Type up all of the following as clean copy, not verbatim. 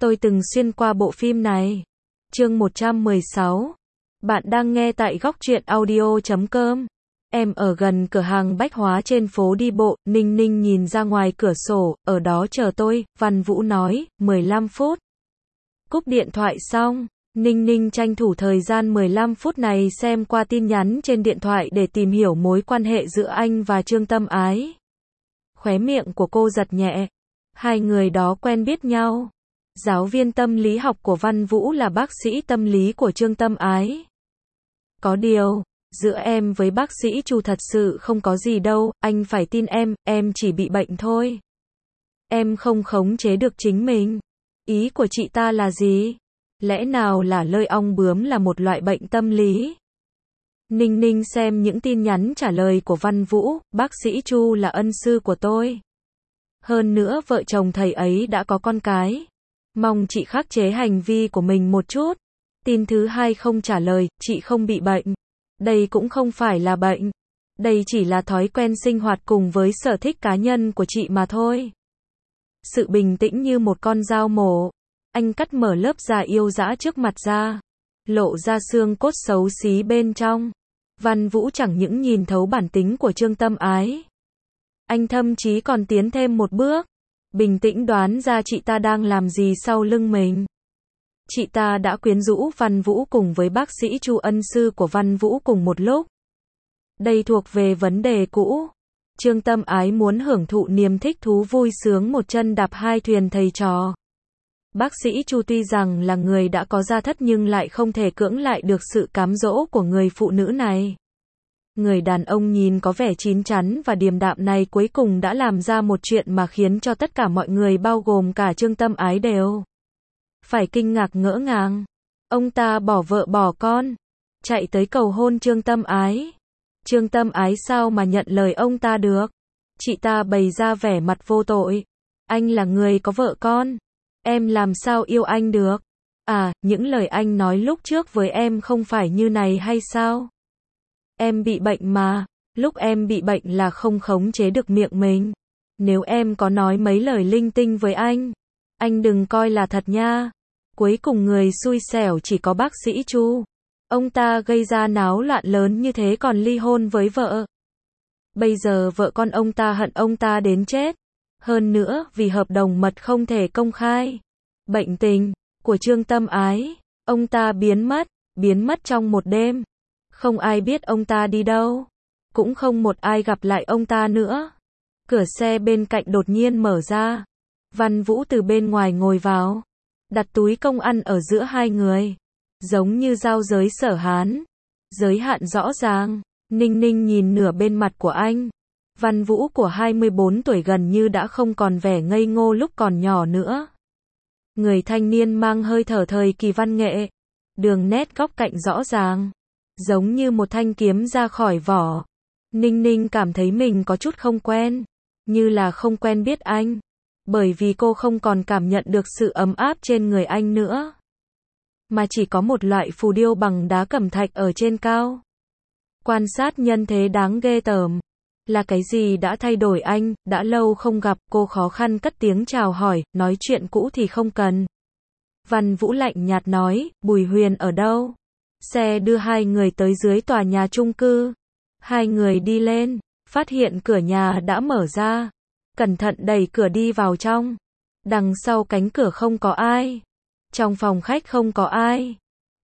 Tôi từng xuyên qua bộ phim này. Chương 116. Bạn đang nghe tại góc truyện audio.com. Em ở gần cửa hàng bách hóa trên phố đi bộ, Ninh Ninh nhìn ra ngoài cửa sổ, ở đó chờ tôi, Văn Vũ nói, 15 phút. Cúp điện thoại xong, Ninh Ninh tranh thủ thời gian 15 phút này xem qua tin nhắn trên điện thoại để tìm hiểu mối quan hệ giữa anh và Trương Tâm Ái. Khóe miệng của cô giật nhẹ. Hai người đó quen biết nhau. Giáo viên tâm lý học của Văn Vũ là bác sĩ tâm lý của Trương Tâm Ái. Có điều, giữa em với bác sĩ Chu thật sự không có gì đâu, anh phải tin em chỉ bị bệnh thôi. Em không khống chế được chính mình. Ý của chị ta là gì? Lẽ nào là lơi ong bướm là một loại bệnh tâm lý? Ninh Ninh xem những tin nhắn trả lời của Văn Vũ, bác sĩ Chu là ân sư của tôi. Hơn nữa vợ chồng thầy ấy đã có con cái. Mong chị khắc chế hành vi của mình một chút. Tin thứ hai không trả lời, chị không bị bệnh. Đây cũng không phải là bệnh. Đây chỉ là thói quen sinh hoạt cùng với sở thích cá nhân của chị mà thôi. Sự bình tĩnh như một con dao mổ. Anh cắt mở lớp da yêu dã trước mặt ra. Lộ ra xương cốt xấu xí bên trong. Văn Vũ chẳng những nhìn thấu bản tính của Trương Tâm Ái. Anh thậm chí còn tiến thêm một bước. Bình tĩnh đoán ra chị ta đang làm gì sau lưng mình. Chị ta đã quyến rũ Văn Vũ cùng với bác sĩ Chu ân sư của Văn Vũ cùng một lúc. Đây thuộc về vấn đề cũ. Trương Tâm Ái muốn hưởng thụ niềm thích thú vui sướng một chân đạp hai thuyền thầy trò. Bác sĩ Chu tuy rằng là người đã có gia thất nhưng lại không thể cưỡng lại được sự cám dỗ của người phụ nữ này. Người đàn ông nhìn có vẻ chín chắn và điềm đạm này cuối cùng đã làm ra một chuyện mà khiến cho tất cả mọi người bao gồm cả Trương Tâm Ái đều phải kinh ngạc ngỡ ngàng. Ông ta bỏ vợ bỏ con, chạy tới cầu hôn Trương Tâm Ái. Trương Tâm Ái sao mà nhận lời ông ta được? Chị ta bày ra vẻ mặt vô tội. Anh là người có vợ con. Em làm sao yêu anh được? À, những lời anh nói lúc trước với em không phải như này hay sao? Em bị bệnh mà. Lúc em bị bệnh là không khống chế được miệng mình. Nếu em có nói mấy lời linh tinh với anh đừng coi là thật nha. Cuối cùng người xui xẻo chỉ có bác sĩ Chu. Ông ta gây ra náo loạn lớn như thế còn ly hôn với vợ. Bây giờ vợ con ông ta hận ông ta đến chết. Hơn nữa, vì hợp đồng mật không thể công khai. Bệnh tình của Trương Tâm Ái, ông ta biến mất trong một đêm. Không ai biết ông ta đi đâu. Cũng không một ai gặp lại ông ta nữa. Cửa xe bên cạnh đột nhiên mở ra. Văn Vũ từ bên ngoài ngồi vào. Đặt túi công ăn ở giữa hai người. Giống như giao giới Sở Hán. Giới hạn rõ ràng. Ninh Ninh nhìn nửa bên mặt của anh. Văn Vũ của 24 tuổi gần như đã không còn vẻ ngây ngô lúc còn nhỏ nữa. Người thanh niên mang hơi thở thời kỳ văn nghệ. Đường nét góc cạnh rõ ràng. Giống như một thanh kiếm ra khỏi vỏ. Ninh Ninh cảm thấy mình có chút không quen. Như là không quen biết anh. Bởi vì cô không còn cảm nhận được sự ấm áp trên người anh nữa. Mà chỉ có một loại phù điêu bằng đá cẩm thạch ở trên cao. Quan sát nhân thế đáng ghê tởm. Là cái gì đã thay đổi anh, đã lâu không gặp, cô khó khăn cất tiếng chào hỏi, nói chuyện cũ thì không cần. Văn Vũ lạnh nhạt nói, Bùi Huyền ở đâu? Xe đưa hai người tới dưới tòa nhà chung cư. Hai người đi lên, phát hiện cửa nhà đã mở ra. Cẩn thận đẩy cửa đi vào trong. Đằng sau cánh cửa không có ai. Trong phòng khách không có ai.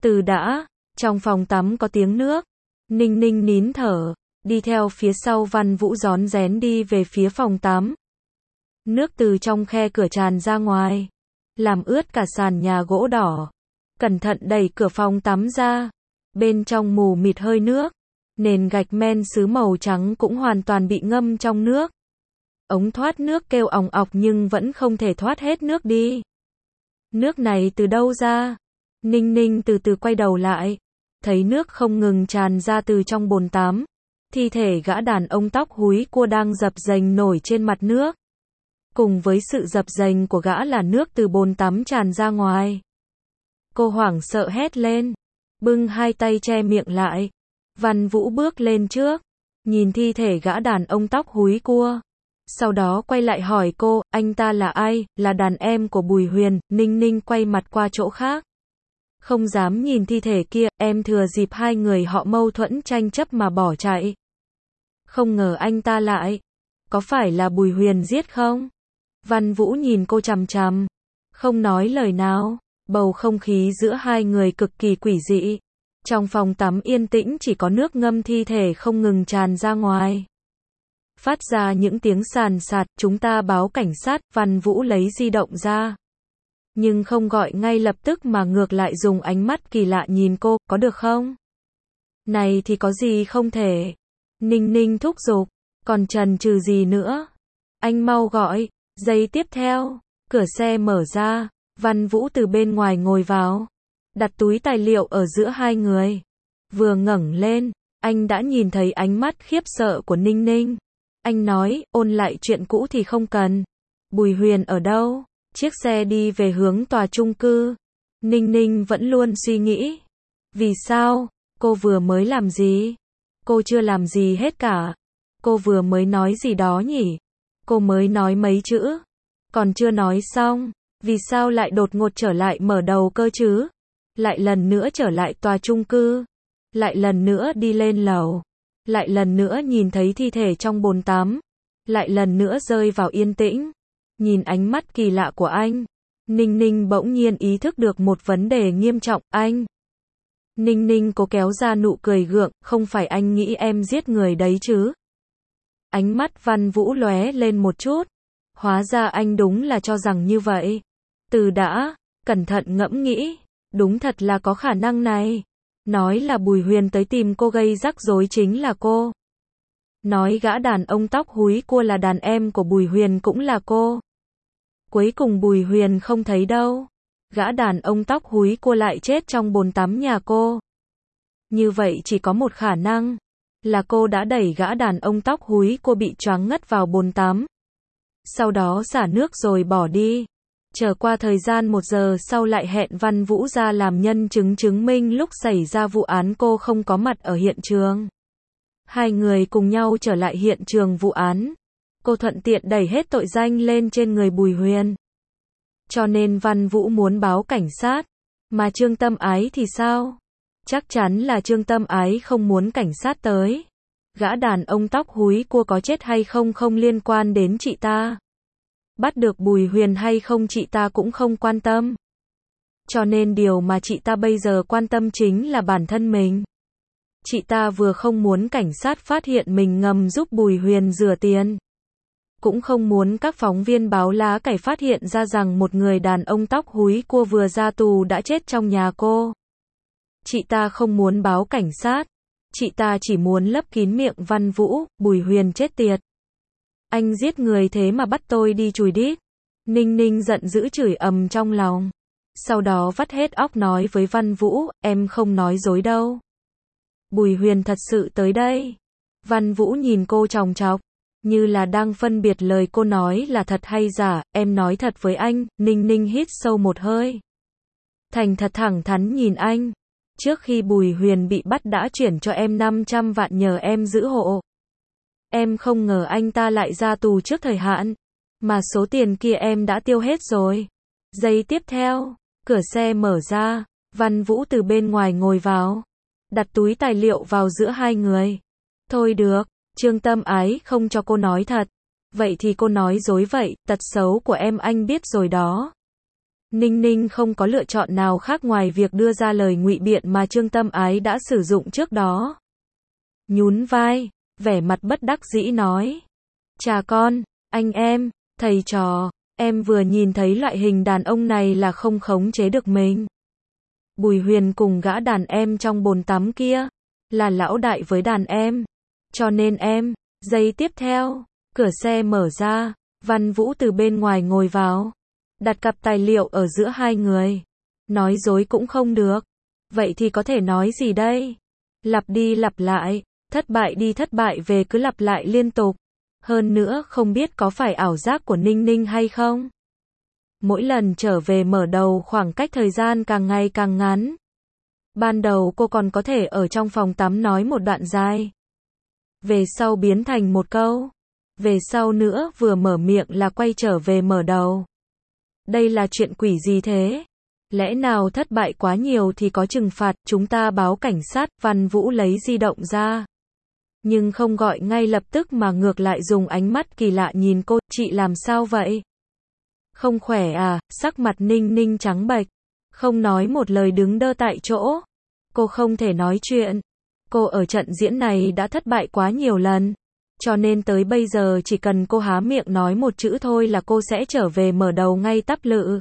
Trong phòng tắm có tiếng nước. Ninh Ninh nín thở, đi theo phía sau Văn Vũ rón rén đi về phía phòng tắm. Nước từ trong khe cửa tràn ra ngoài, làm ướt cả sàn nhà gỗ đỏ. Cẩn thận đẩy cửa phòng tắm ra. Bên trong mù mịt hơi nước. Nền gạch men sứ màu trắng cũng hoàn toàn bị ngâm trong nước. Ống thoát nước kêu òng ọc nhưng vẫn không thể thoát hết nước đi. Nước này từ đâu ra? Ninh Ninh từ từ quay đầu lại. Thấy nước không ngừng tràn ra từ trong bồn tắm. Thi thể gã đàn ông tóc húi cua đang dập dềnh nổi trên mặt nước. Cùng với sự dập dềnh của gã là nước từ bồn tắm tràn ra ngoài. Cô hoảng sợ hét lên. Bưng hai tay che miệng lại. Văn Vũ bước lên trước. Nhìn thi thể gã đàn ông tóc húi cua. Sau đó quay lại hỏi cô, anh ta là ai, là đàn em của Bùi Huyền, Ninh Ninh quay mặt qua chỗ khác. Không dám nhìn thi thể kia, em thừa dịp hai người họ mâu thuẫn tranh chấp mà bỏ chạy. Không ngờ anh ta lại. Có phải là Bùi Huyền giết không? Văn Vũ nhìn cô chằm chằm. Không nói lời nào. Bầu không khí giữa hai người cực kỳ quỷ dị. Trong phòng tắm yên tĩnh chỉ có nước ngâm thi thể không ngừng tràn ra ngoài. Phát ra những tiếng sàn sạt, chúng ta báo cảnh sát, Văn Vũ lấy di động ra. Nhưng không gọi ngay lập tức mà ngược lại dùng ánh mắt kỳ lạ nhìn cô, có được không? Này thì có gì không thể. Ninh Ninh thúc giục, còn chần chừ gì nữa? Anh mau gọi. Giây tiếp theo, cửa xe mở ra, Văn Vũ từ bên ngoài ngồi vào, đặt túi tài liệu ở giữa hai người. Vừa ngẩng lên, anh đã nhìn thấy ánh mắt khiếp sợ của Ninh Ninh. Anh nói, ôn lại chuyện cũ thì không cần. Bùi Huyền ở đâu? Chiếc xe đi về hướng tòa chung cư. Ninh Ninh vẫn luôn suy nghĩ. Vì sao? Cô vừa mới làm gì? Cô chưa làm gì hết cả. Cô vừa mới nói gì đó nhỉ? Cô mới nói mấy chữ. Còn chưa nói xong. Vì sao lại đột ngột trở lại mở đầu cơ chứ? Lại lần nữa trở lại tòa chung cư. Lại lần nữa đi lên lầu. Lại lần nữa nhìn thấy thi thể trong bồn tắm. Lại lần nữa rơi vào yên tĩnh. Nhìn ánh mắt kỳ lạ của anh. Ninh Ninh bỗng nhiên ý thức được một vấn đề nghiêm trọng. Anh. Ninh Ninh cố kéo ra nụ cười gượng. Không phải anh nghĩ em giết người đấy chứ? Ánh mắt Văn Vũ lóe lên một chút. Hóa ra anh đúng là cho rằng như vậy. Từ đã, cẩn thận ngẫm nghĩ. Đúng thật là có khả năng này. Nói là Bùi Huyền tới tìm cô gây rắc rối chính là cô. Nói gã đàn ông tóc húi cua là đàn em của Bùi Huyền cũng là cô. Cuối cùng Bùi Huyền không thấy đâu. Gã đàn ông tóc húi cua lại chết trong bồn tắm nhà cô. Như vậy chỉ có một khả năng. Là cô đã đẩy gã đàn ông tóc húi cua bị choáng ngất vào bồn tắm. Sau đó xả nước rồi bỏ đi. Chờ qua thời gian 1 giờ sau lại hẹn Văn Vũ ra làm nhân chứng chứng minh lúc xảy ra vụ án cô không có mặt ở hiện trường. Hai người cùng nhau trở lại hiện trường vụ án. Cô thuận tiện đẩy hết tội danh lên trên người Bùi Huyền. Cho nên Văn Vũ muốn báo cảnh sát. Mà Trương Tâm Ái thì sao? Chắc chắn là Trương Tâm Ái không muốn cảnh sát tới. Gã đàn ông tóc húi cua có chết hay không không liên quan đến chị ta. Bắt được Bùi Huyền hay không chị ta cũng không quan tâm. Cho nên điều mà chị ta bây giờ quan tâm chính là bản thân mình. Chị ta vừa không muốn cảnh sát phát hiện mình ngầm giúp Bùi Huyền rửa tiền. Cũng không muốn các phóng viên báo lá cải phát hiện ra rằng một người đàn ông tóc húi cua vừa ra tù đã chết trong nhà cô. Chị ta không muốn báo cảnh sát. Chị ta chỉ muốn lấp kín miệng Văn Vũ. Bùi Huyền chết tiệt. Anh giết người thế mà bắt tôi đi chùi đít. Ninh Ninh giận dữ chửi ầm trong lòng. Sau đó vắt hết óc nói với Văn Vũ, em không nói dối đâu. Bùi Huyền thật sự tới đây. Văn Vũ nhìn cô chòng chọc, như là đang phân biệt lời cô nói là thật hay giả. Em nói thật với anh. Ninh Ninh hít sâu một hơi. Thành thật thẳng thắn nhìn anh. Trước khi Bùi Huyền bị bắt đã chuyển cho em 500 vạn nhờ em giữ hộ. Em không ngờ anh ta lại ra tù trước thời hạn. Mà số tiền kia em đã tiêu hết rồi. Giây tiếp theo, cửa xe mở ra. Văn Vũ từ bên ngoài ngồi vào. Đặt túi tài liệu vào giữa hai người. Thôi được, Trương Tâm Ái không cho cô nói thật. Vậy thì cô nói dối vậy, tật xấu của em anh biết rồi đó. Ninh Ninh không có lựa chọn nào khác ngoài việc đưa ra lời ngụy biện mà Trương Tâm Ái đã sử dụng trước đó. Nhún vai, vẻ mặt bất đắc dĩ nói. Chà con, anh em, thầy trò, em vừa nhìn thấy loại hình đàn ông này là không khống chế được mình. Bùi Huyền cùng gã đàn em trong bồn tắm kia, là lão đại với đàn em. Cho nên em, giây tiếp theo, cửa xe mở ra, Văn Vũ từ bên ngoài ngồi vào. Đặt cặp tài liệu ở giữa hai người. Nói dối cũng không được. Vậy thì có thể nói gì đây? Lặp đi lặp lại, thất bại đi thất bại về cứ lặp lại liên tục. Hơn nữa không biết có phải ảo giác của Ninh Ninh hay không? Mỗi lần trở về mở đầu khoảng cách thời gian càng ngày càng ngắn. Ban đầu cô còn có thể ở trong phòng tắm nói một đoạn dài. Về sau biến thành một câu. Về sau nữa vừa mở miệng là quay trở về mở đầu. Đây là chuyện quỷ gì thế? Lẽ nào thất bại quá nhiều thì có trừng phạt, chúng ta báo cảnh sát, Văn Vũ lấy di động ra. Nhưng không gọi ngay lập tức mà ngược lại dùng ánh mắt kỳ lạ nhìn cô, chị làm sao vậy? Không khỏe à, sắc mặt Ninh Ninh trắng bệch, không nói một lời đứng đơ tại chỗ. Cô không thể nói chuyện. Cô ở trận diễn này đã thất bại quá nhiều lần. Cho nên tới bây giờ chỉ cần cô há miệng nói một chữ thôi là cô sẽ trở về mở đầu ngay tắp lự.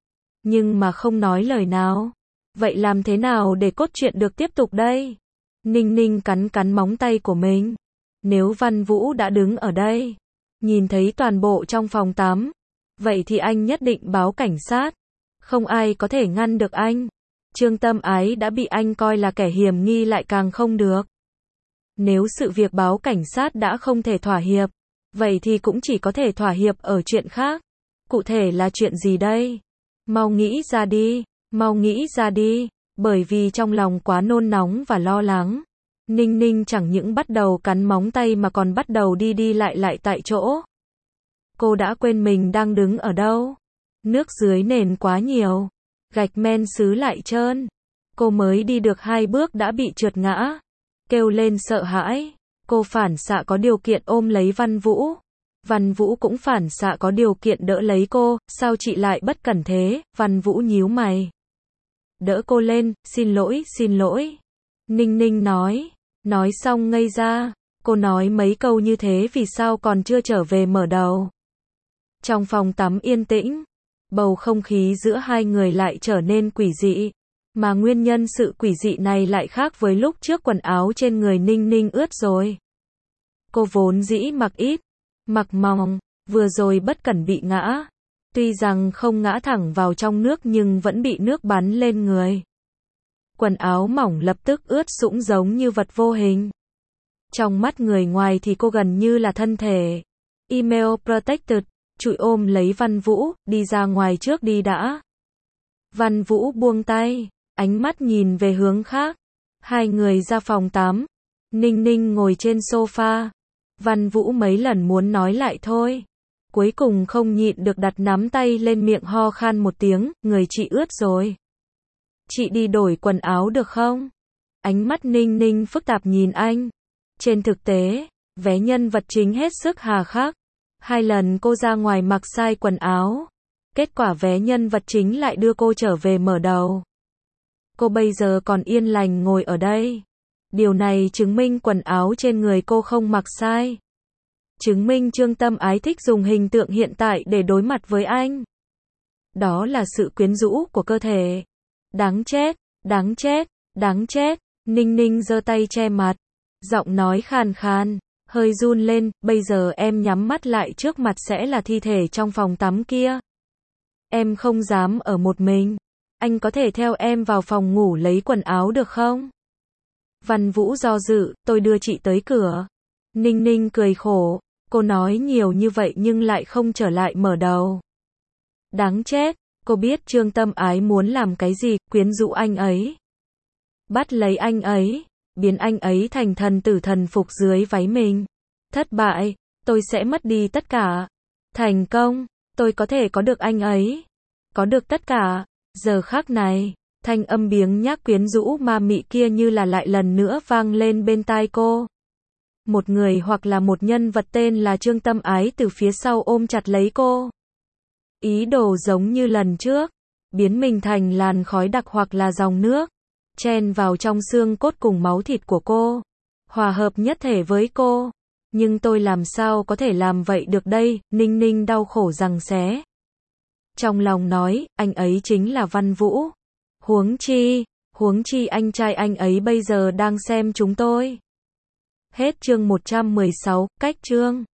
Nhưng mà không nói lời nào. Vậy làm thế nào để cốt truyện được tiếp tục đây? Ninh Ninh cắn cắn móng tay của mình. Nếu Văn Vũ đã đứng ở đây, nhìn thấy toàn bộ trong phòng tắm, vậy thì anh nhất định báo cảnh sát. Không ai có thể ngăn được anh. Trương Tâm Ái đã bị anh coi là kẻ hiểm nghi lại càng không được. Nếu sự việc báo cảnh sát đã không thể thỏa hiệp, vậy thì cũng chỉ có thể thỏa hiệp ở chuyện khác. Cụ thể là chuyện gì đây? Mau nghĩ ra đi, mau nghĩ ra đi. Bởi vì trong lòng quá nôn nóng và lo lắng, Ninh Ninh chẳng những bắt đầu cắn móng tay mà còn bắt đầu đi đi lại tại chỗ. Cô đã quên mình đang đứng ở đâu. Nước dưới nền quá nhiều, gạch men sứ lại trơn. Cô mới đi được 2 bước đã bị trượt ngã. Kêu lên sợ hãi. Cô phản xạ có điều kiện ôm lấy Văn Vũ. Văn Vũ cũng phản xạ có điều kiện đỡ lấy cô. Sao chị lại bất cẩn thế? Văn Vũ nhíu mày. Đỡ cô lên, xin lỗi, xin lỗi. Ninh Ninh nói. Nói xong ngây ra. Cô nói mấy câu như thế vì sao còn chưa trở về mở đầu. Trong phòng tắm yên tĩnh, bầu không khí giữa hai người lại trở nên quỷ dị. Mà nguyên nhân sự quỷ dị này lại khác với lúc trước quần áo trên người Ninh Ninh ướt rồi. Cô vốn dĩ mặc ít, mặc mỏng, vừa rồi bất cẩn bị ngã. Tuy rằng không ngã thẳng vào trong nước nhưng vẫn bị nước bắn lên người. Quần áo mỏng lập tức ướt sũng giống như vật vô hình. Trong mắt người ngoài thì cô gần như là thân thể. Email protected, trụi ôm lấy Văn Vũ, đi ra ngoài trước đi đã. Văn Vũ buông tay, ánh mắt nhìn về hướng khác. Hai người ra phòng tắm. Ninh Ninh ngồi trên sofa. Văn Vũ mấy lần muốn nói lại thôi. Cuối cùng không nhịn được đặt nắm tay lên miệng ho khan một tiếng, người chị ướt rồi. Chị đi đổi quần áo được không? Ánh mắt Ninh Ninh phức tạp nhìn anh. Trên thực tế, vé nhân vật chính hết sức hà khắc. 2 lần cô ra ngoài mặc sai quần áo. Kết quả vé nhân vật chính lại đưa cô trở về mở đầu. Cô bây giờ còn yên lành ngồi ở đây. Điều này chứng minh quần áo trên người cô không mặc sai. Chứng minh Trương Tâm Ái thích dùng hình tượng hiện tại để đối mặt với anh. Đó là sự quyến rũ của cơ thể. Đáng chết, đáng chết, đáng chết. Ninh Ninh giơ tay che mặt. Giọng nói khàn khàn, hơi run lên, bây giờ em nhắm mắt lại trước mặt sẽ là thi thể trong phòng tắm kia. Em không dám ở một mình. Anh có thể theo em vào phòng ngủ lấy quần áo được không? Văn Vũ do dự, tôi đưa chị tới cửa. Ninh Ninh cười khổ, cô nói nhiều như vậy nhưng lại không trở lại mở đầu. Đáng chết, cô biết Trương Tâm Ái muốn làm cái gì, quyến rũ anh ấy. Bắt lấy anh ấy, biến anh ấy thành thần tử thần phục dưới váy mình. Thất bại, tôi sẽ mất đi tất cả. Thành công, tôi có thể có được anh ấy. Có được tất cả. Giờ khắc này, thanh âm biếng nhác quyến rũ ma mị kia như là lại lần nữa vang lên bên tai cô. Một người hoặc là một nhân vật tên là Trương Tâm Ái từ phía sau ôm chặt lấy cô. Ý đồ giống như lần trước, biến mình thành làn khói đặc hoặc là dòng nước, chen vào trong xương cốt cùng máu thịt của cô, hòa hợp nhất thể với cô. Nhưng tôi làm sao có thể làm vậy được đây? Ninh Ninh đau khổ giằng xé. Trong lòng nói, anh ấy chính là Văn Vũ. Huống chi anh trai anh ấy bây giờ đang xem chúng tôi. Hết chương 116, cách chương.